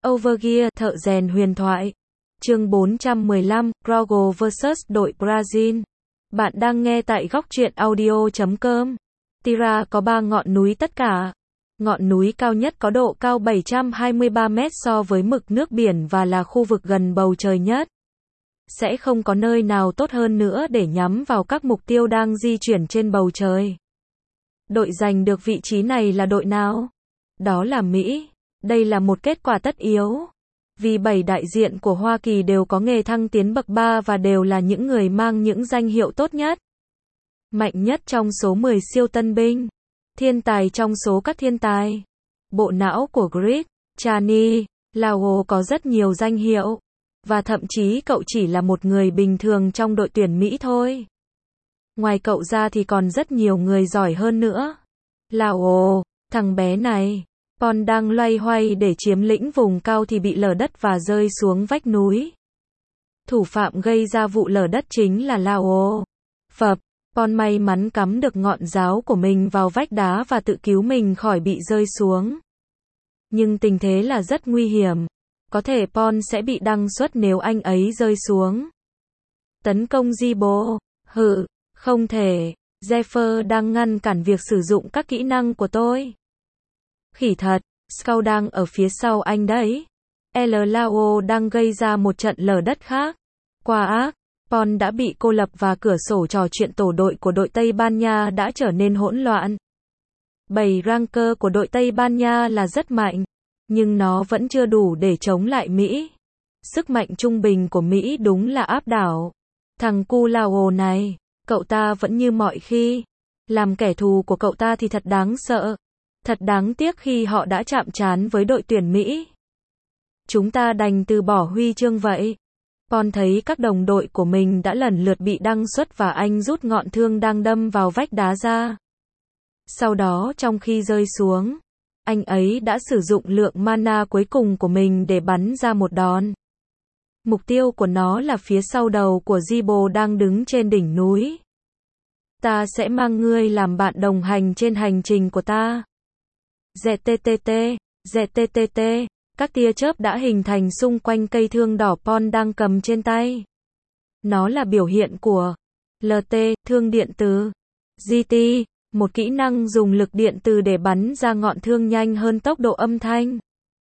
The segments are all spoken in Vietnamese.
Overgear, thợ rèn huyền thoại. Chương 415, Crogo vs đội Brazil. Bạn đang nghe tại góc truyện audio.com. Tira có 3 ngọn núi tất cả. Ngọn núi cao nhất có độ cao 723 mét so với mực nước biển và là khu vực gần bầu trời nhất. Sẽ không có nơi nào tốt hơn nữa để nhắm vào các mục tiêu đang di chuyển trên bầu trời. Đội giành được vị trí này là đội nào? Đó là Mỹ. Đây là một kết quả tất yếu. Vì 7 đại diện của Hoa Kỳ đều có nghề thăng tiến bậc 3 và đều là những người mang những danh hiệu tốt nhất. Mạnh nhất trong số 10 siêu tân binh. Thiên tài trong số các thiên tài. Bộ não của Greg, Chani, Lao có rất nhiều danh hiệu. Và thậm chí cậu chỉ là một người bình thường trong đội tuyển Mỹ thôi. Ngoài cậu ra thì còn rất nhiều người giỏi hơn nữa. Lao, thằng bé này. Pon đang loay hoay để chiếm lĩnh vùng cao thì bị lở đất và rơi xuống vách núi. Thủ phạm gây ra vụ lở đất chính là Lao. Phập, Pon may mắn cắm được ngọn giáo của mình vào vách đá và tự cứu mình khỏi bị rơi xuống. Nhưng tình thế là rất nguy hiểm. Có thể Pon sẽ bị đăng xuất nếu anh ấy rơi xuống. Tấn công Zibo. Không thể. Zephyr đang ngăn cản việc sử dụng các kỹ năng của tôi. Khỉ thật, Scout đang ở phía sau anh đấy. Lao đang gây ra một trận lở đất khác. Quá ác, Pon đã bị cô lập và cửa sổ trò chuyện tổ đội của đội Tây Ban Nha đã trở nên hỗn loạn. 7 ranker của đội Tây Ban Nha là rất mạnh, nhưng nó vẫn chưa đủ để chống lại Mỹ. Sức mạnh trung bình của Mỹ đúng là áp đảo. Thằng cu Lao này, cậu ta vẫn như mọi khi. Làm kẻ thù của cậu ta thì thật đáng sợ. Thật đáng tiếc khi họ đã chạm trán với đội tuyển Mỹ. Chúng ta đành từ bỏ huy chương vậy. Pon thấy các đồng đội của mình đã lần lượt bị đăng xuất và anh rút ngọn thương đang đâm vào vách đá ra. Sau đó trong khi rơi xuống, anh ấy đã sử dụng lượng mana cuối cùng của mình để bắn ra một đòn. Mục tiêu của nó là phía sau đầu của Zibo đang đứng trên đỉnh núi. Ta sẽ mang ngươi làm bạn đồng hành trên hành trình của ta. ZTTT, các tia chớp đã hình thành xung quanh cây thương đỏ Pon đang cầm trên tay. Nó là biểu hiện của LT, thương điện từ. GT, một kỹ năng dùng lực điện từ để bắn ra ngọn thương nhanh hơn tốc độ âm thanh.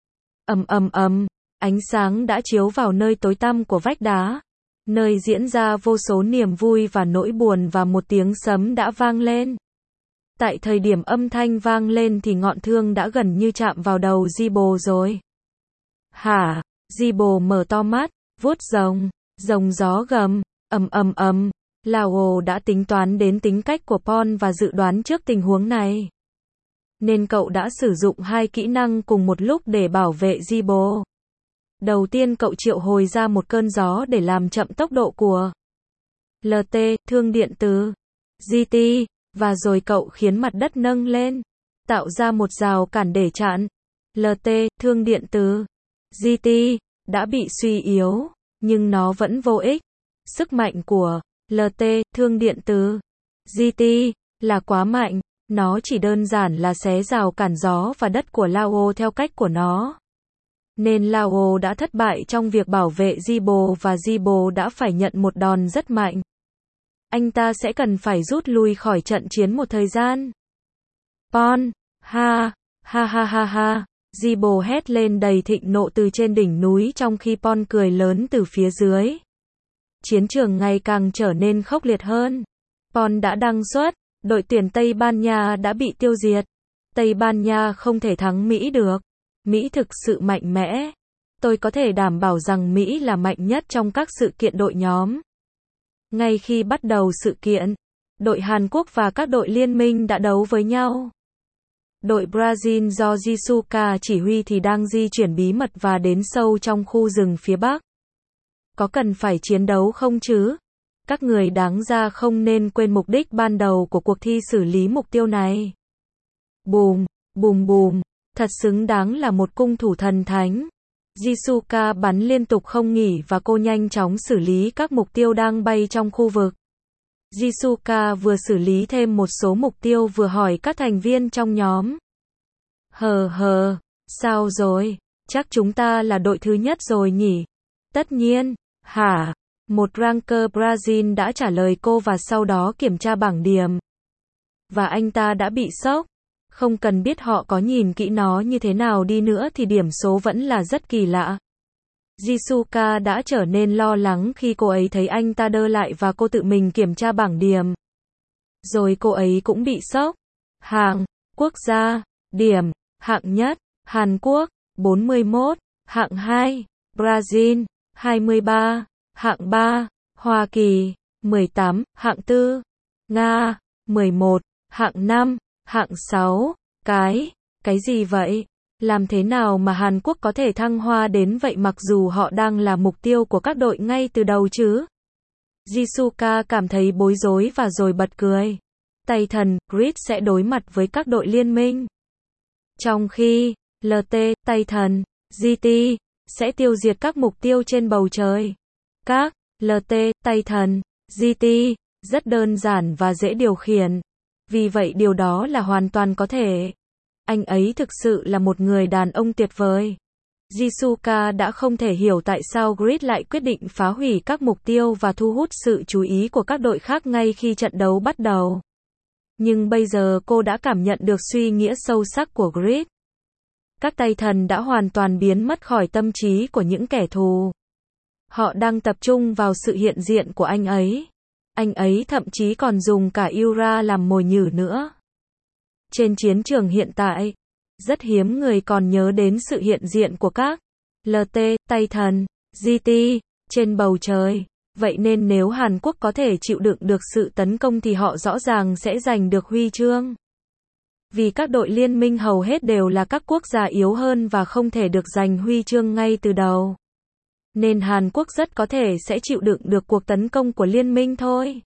Ánh sáng đã chiếu vào nơi tối tăm của vách đá, nơi diễn ra vô số niềm vui và nỗi buồn và một tiếng sấm đã vang lên. Tại thời điểm âm thanh vang lên thì ngọn thương đã gần như chạm vào đầu Zibo rồi. Hả? Zibo mở to mắt, vuốt rồng gió gầm, Lao đã tính toán đến tính cách của Pon và dự đoán trước tình huống này. Nên cậu đã sử dụng 2 kỹ năng cùng một lúc để bảo vệ Zibo. Đầu tiên cậu triệu hồi ra một cơn gió để làm chậm tốc độ của LT, thương điện từ. GT. Và rồi cậu khiến mặt đất nâng lên, tạo ra một rào cản để chặn. LT, thương điện từ. GT, đã bị suy yếu, nhưng nó vẫn vô ích. Sức mạnh của LT, thương điện từ. GT, là quá mạnh, nó chỉ đơn giản là xé rào cản gió và đất của Lao theo cách của nó. Nên Lao đã thất bại trong việc bảo vệ Zibo và Zibo đã phải nhận một đòn rất mạnh. Anh ta sẽ cần phải rút lui khỏi trận chiến một thời gian. Pon, ha, Zibo hét lên đầy thịnh nộ từ trên đỉnh núi trong khi Pon cười lớn từ phía dưới. Chiến trường ngày càng trở nên khốc liệt hơn. Pon đã đăng xuất, đội tuyển Tây Ban Nha đã bị tiêu diệt. Tây Ban Nha không thể thắng Mỹ được. Mỹ thực sự mạnh mẽ. Tôi có thể đảm bảo rằng Mỹ là mạnh nhất trong các sự kiện đội nhóm. Ngay khi bắt đầu sự kiện, đội Hàn Quốc và các đội liên minh đã đấu với nhau. Đội Brazil do Jisuka chỉ huy thì đang di chuyển bí mật và đến sâu trong khu rừng phía Bắc. Có cần phải chiến đấu không chứ? Các người đáng ra không nên quên mục đích ban đầu của cuộc thi xử lý mục tiêu này. Bùm, thật xứng đáng là một cung thủ thần thánh. Jisuka bắn liên tục không nghỉ và cô nhanh chóng xử lý các mục tiêu đang bay trong khu vực. Jisuka vừa xử lý thêm một số mục tiêu vừa hỏi các thành viên trong nhóm. Sao rồi? Chắc chúng ta là đội thứ nhất rồi nhỉ? Tất nhiên. Hả? Một ranker Brazil đã trả lời cô và sau đó kiểm tra bảng điểm. Và anh ta đã bị sốc. Không cần biết họ có nhìn kỹ nó như thế nào đi nữa thì điểm số vẫn là rất kỳ lạ. Jisuka đã trở nên lo lắng khi cô ấy thấy anh ta đơ lại và cô tự mình kiểm tra bảng điểm. Rồi cô ấy cũng bị sốc. Hạng, quốc gia, điểm, hạng nhất, Hàn Quốc, 41, hạng 2, Brazil, 23, hạng 3, Hoa Kỳ, 18, hạng 4, Nga, 11, hạng 5, hạng 6, cái gì vậy? Làm thế nào mà Hàn Quốc có thể thăng hoa đến vậy mặc dù họ đang là mục tiêu của các đội ngay từ đầu chứ? Jisuka cảm thấy bối rối và rồi bật cười. Tay thần, Grid sẽ đối mặt với các đội liên minh. Trong khi, LT, tay thần, GT, sẽ tiêu diệt các mục tiêu trên bầu trời. Các, LT, tay thần, GT, rất đơn giản và dễ điều khiển. Vì vậy điều đó là hoàn toàn có thể. Anh ấy thực sự là một người đàn ông tuyệt vời. Jisuka đã không thể hiểu tại sao Grid lại quyết định phá hủy các mục tiêu và thu hút sự chú ý của các đội khác ngay khi trận đấu bắt đầu. Nhưng bây giờ cô đã cảm nhận được suy nghĩa sâu sắc của Grid. Các tay thần đã hoàn toàn biến mất khỏi tâm trí của những kẻ thù. Họ đang tập trung vào sự hiện diện của anh ấy. Anh ấy thậm chí còn dùng cả Yura làm mồi nhử nữa. Trên chiến trường hiện tại, rất hiếm người còn nhớ đến sự hiện diện của các LT, tay thần, GT, trên bầu trời. Vậy nên nếu Hàn Quốc có thể chịu đựng được sự tấn công thì họ rõ ràng sẽ giành được huy chương. Vì các đội liên minh hầu hết đều là các quốc gia yếu hơn và không thể được giành huy chương ngay từ đầu. Nên Hàn Quốc rất có thể sẽ chịu đựng được cuộc tấn công của liên minh thôi.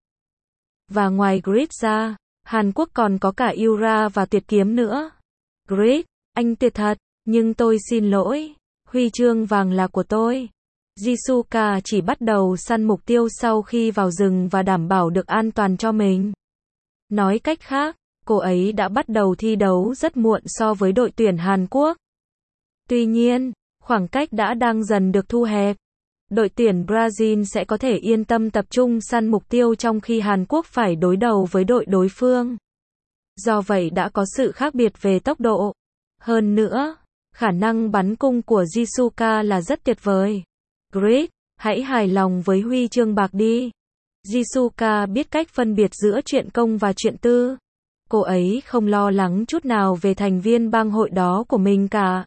Và ngoài Grid ra, Hàn Quốc còn có cả Yura và tuyệt kiếm nữa. Grid, anh tuyệt thật, nhưng tôi xin lỗi, huy chương vàng là của tôi. Jisuka chỉ bắt đầu săn mục tiêu sau khi vào rừng và đảm bảo được an toàn cho mình. Nói cách khác, cô ấy đã bắt đầu thi đấu rất muộn so với đội tuyển Hàn Quốc. Tuy nhiên, khoảng cách đã đang dần được thu hẹp. Đội tuyển Brazil sẽ có thể yên tâm tập trung săn mục tiêu trong khi Hàn Quốc phải đối đầu với đội đối phương. Do vậy đã có sự khác biệt về tốc độ. Hơn nữa, khả năng bắn cung của Jisuka là rất tuyệt vời. Grid, hãy hài lòng với huy chương bạc đi. Jisuka biết cách phân biệt giữa chuyện công và chuyện tư. Cô ấy không lo lắng chút nào về thành viên bang hội đó của mình cả.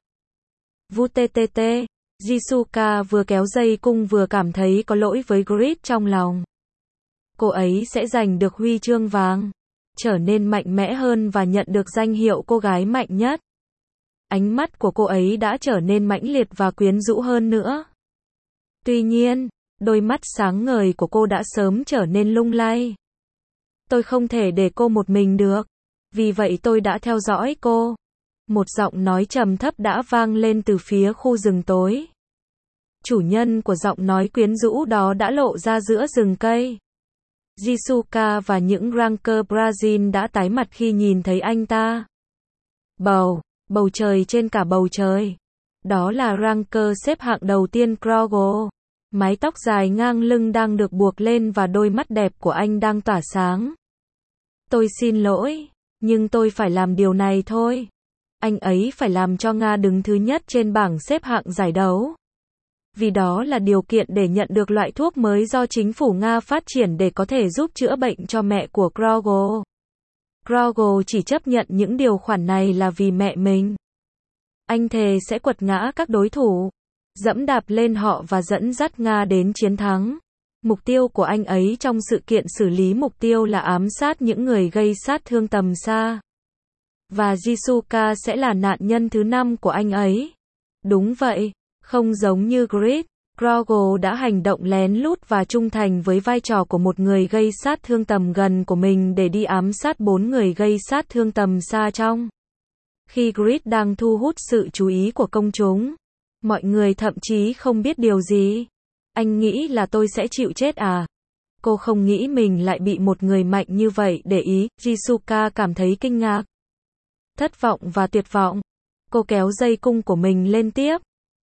VTTT, Jisuka vừa kéo dây cung vừa cảm thấy có lỗi với Grid trong lòng. Cô ấy sẽ giành được huy chương vàng, trở nên mạnh mẽ hơn và nhận được danh hiệu cô gái mạnh nhất. Ánh mắt của cô ấy đã trở nên mãnh liệt và quyến rũ hơn nữa. Tuy nhiên, đôi mắt sáng ngời của cô đã sớm trở nên lung lay. Tôi không thể để cô một mình được. Vì vậy tôi đã theo dõi cô. Một giọng nói trầm thấp đã vang lên từ phía khu rừng tối. Chủ nhân của giọng nói quyến rũ đó đã lộ ra giữa rừng cây. Jisuka và những ranker Brazil đã tái mặt khi nhìn thấy anh ta. Bầu trời trên cả bầu trời. Đó là ranker xếp hạng đầu tiên Krogo. Mái tóc dài ngang lưng đang được buộc lên và đôi mắt đẹp của anh đang tỏa sáng. Tôi xin lỗi, nhưng tôi phải làm điều này thôi. Anh ấy phải làm cho Nga đứng thứ nhất trên bảng xếp hạng giải đấu. Vì đó là điều kiện để nhận được loại thuốc mới do chính phủ Nga phát triển để có thể giúp chữa bệnh cho mẹ của Krogo. Krogo chỉ chấp nhận những điều khoản này là vì mẹ mình. Anh thề sẽ quật ngã các đối thủ, dẫm đạp lên họ và dẫn dắt Nga đến chiến thắng. Mục tiêu của anh ấy trong sự kiện xử lý mục tiêu là ám sát những người gây sát thương tầm xa. Và Jisuka sẽ là nạn nhân thứ 5 của anh ấy. Đúng vậy, không giống như Grid, Krogo đã hành động lén lút và trung thành với vai trò của một người gây sát thương tầm gần của mình để đi ám sát 4 người gây sát thương tầm xa trong. Khi Grid đang thu hút sự chú ý của công chúng, mọi người thậm chí không biết điều gì. Anh nghĩ là tôi sẽ chịu chết à? Cô không nghĩ mình lại bị một người mạnh như vậy để ý. Jisuka cảm thấy kinh ngạc, thất vọng và tuyệt vọng. Cô kéo dây cung của mình lên tiếp.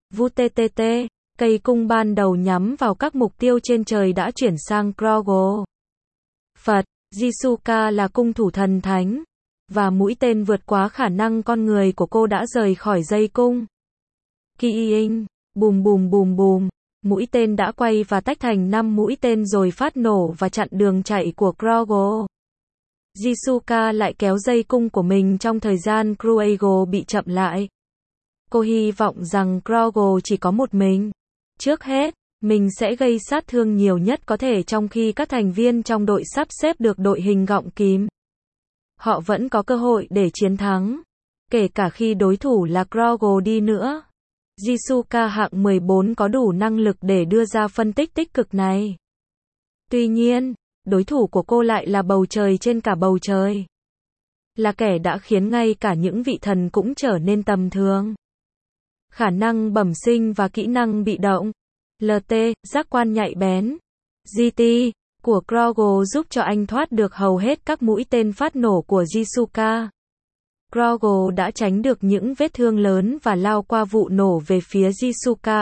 VTTT, cây cung ban đầu nhắm vào các mục tiêu trên trời đã chuyển sang Grogu. Phật, Jisuka là cung thủ thần thánh, và mũi tên vượt quá khả năng con người của cô đã rời khỏi dây cung. Kiing, bùm bùm bùm bùm, mũi tên đã quay và tách thành 5 mũi tên rồi phát nổ và chặn đường chạy của Grogu. Jisuka lại kéo dây cung của mình trong thời gian Grogu bị chậm lại. Cô hy vọng rằng Grogu chỉ có một mình. Trước hết, mình sẽ gây sát thương nhiều nhất có thể trong khi các thành viên trong đội sắp xếp được đội hình gọng kìm. Họ vẫn có cơ hội để chiến thắng, kể cả khi đối thủ là Grogu đi nữa. Jisuka hạng 14 có đủ năng lực để đưa ra phân tích tích cực này. Tuy nhiên, đối thủ của cô lại là bầu trời trên cả bầu trời. Là kẻ đã khiến ngay cả những vị thần cũng trở nên tầm thường. Khả năng bẩm sinh và kỹ năng bị động. LT, giác quan nhạy bén. GT, của Grogu giúp cho anh thoát được hầu hết các mũi tên phát nổ của Jisuka. Grogu đã tránh được những vết thương lớn và lao qua vụ nổ về phía Jisuka.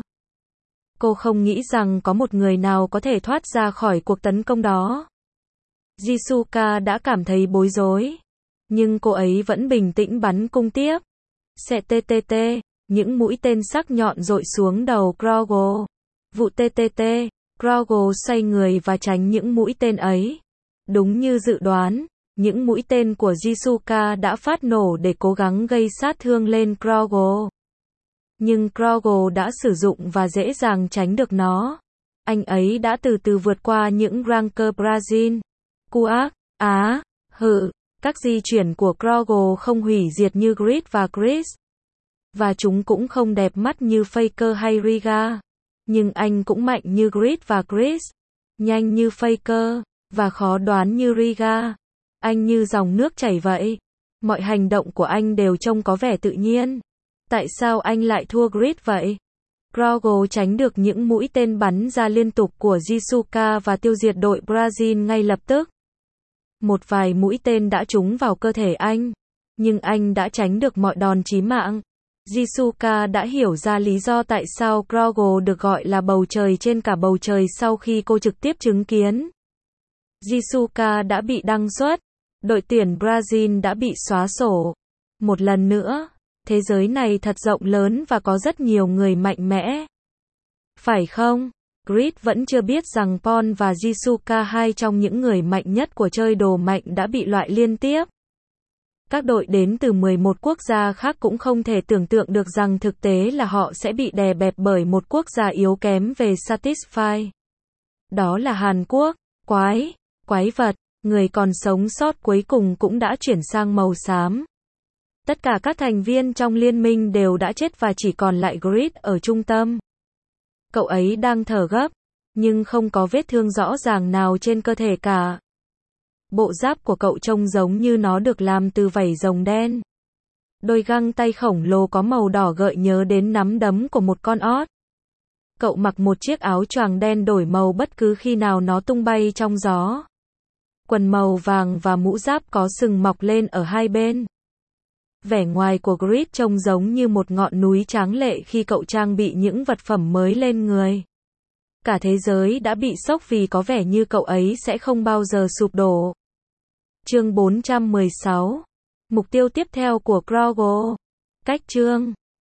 Cô không nghĩ rằng có một người nào có thể thoát ra khỏi cuộc tấn công đó. Jisuka đã cảm thấy bối rối, nhưng cô ấy vẫn bình tĩnh bắn cung tiếp. CTTT, những mũi tên sắc nhọn dội xuống đầu Grogu. Vụ TTT, Grogu xoay người và tránh những mũi tên ấy. Đúng như dự đoán, những mũi tên của Jisuka đã phát nổ để cố gắng gây sát thương lên Grogu. Nhưng Grogu đã sử dụng và dễ dàng tránh được nó. Anh ấy đã từ từ vượt qua những Ranger Brazil. Kuak, các di chuyển của Grogu không hủy diệt như Grid và Chris. Và chúng cũng không đẹp mắt như Faker hay Riga. Nhưng anh cũng mạnh như Grid và Chris. Nhanh như Faker, và khó đoán như Riga. Anh như dòng nước chảy vậy. Mọi hành động của anh đều trông có vẻ tự nhiên. Tại sao anh lại thua Grid vậy? Grogu tránh được những mũi tên bắn ra liên tục của Jisuka và tiêu diệt đội Brazil ngay lập tức. Một vài mũi tên đã trúng vào cơ thể anh, nhưng anh đã tránh được mọi đòn chí mạng. Jisuka đã hiểu ra lý do tại sao Grogu được gọi là bầu trời trên cả bầu trời sau khi cô trực tiếp chứng kiến. Jisuka đã bị đăng xuất. Đội tuyển Brazil đã bị xóa sổ. Một lần nữa, thế giới này thật rộng lớn và có rất nhiều người mạnh mẽ. Phải không? Grid vẫn chưa biết rằng Paul và Jisuka, hai trong những người mạnh nhất của chơi đồ mạnh, đã bị loại liên tiếp. Các đội đến từ 11 quốc gia khác cũng không thể tưởng tượng được rằng thực tế là họ sẽ bị đè bẹp bởi một quốc gia yếu kém về Satisfy. Đó là Hàn Quốc. Quái vật, người còn sống sót cuối cùng cũng đã chuyển sang màu xám. Tất cả các thành viên trong liên minh đều đã chết và chỉ còn lại Grid ở trung tâm. Cậu ấy đang thở gấp, nhưng không có vết thương rõ ràng nào trên cơ thể cả. Bộ giáp của cậu trông giống như nó được làm từ vảy rồng đen. Đôi găng tay khổng lồ có màu đỏ gợi nhớ đến nắm đấm của một con ót. Cậu mặc một chiếc áo choàng đen đổi màu bất cứ khi nào nó tung bay trong gió. Quần màu vàng và mũ giáp có sừng mọc lên ở hai bên. Vẻ ngoài của Grid trông giống như một ngọn núi tráng lệ khi cậu trang bị những vật phẩm mới lên người. Cả thế giới đã bị sốc vì có vẻ như cậu ấy sẽ không bao giờ sụp đổ. Chương 416. Mục tiêu tiếp theo của Grogu. Cách chương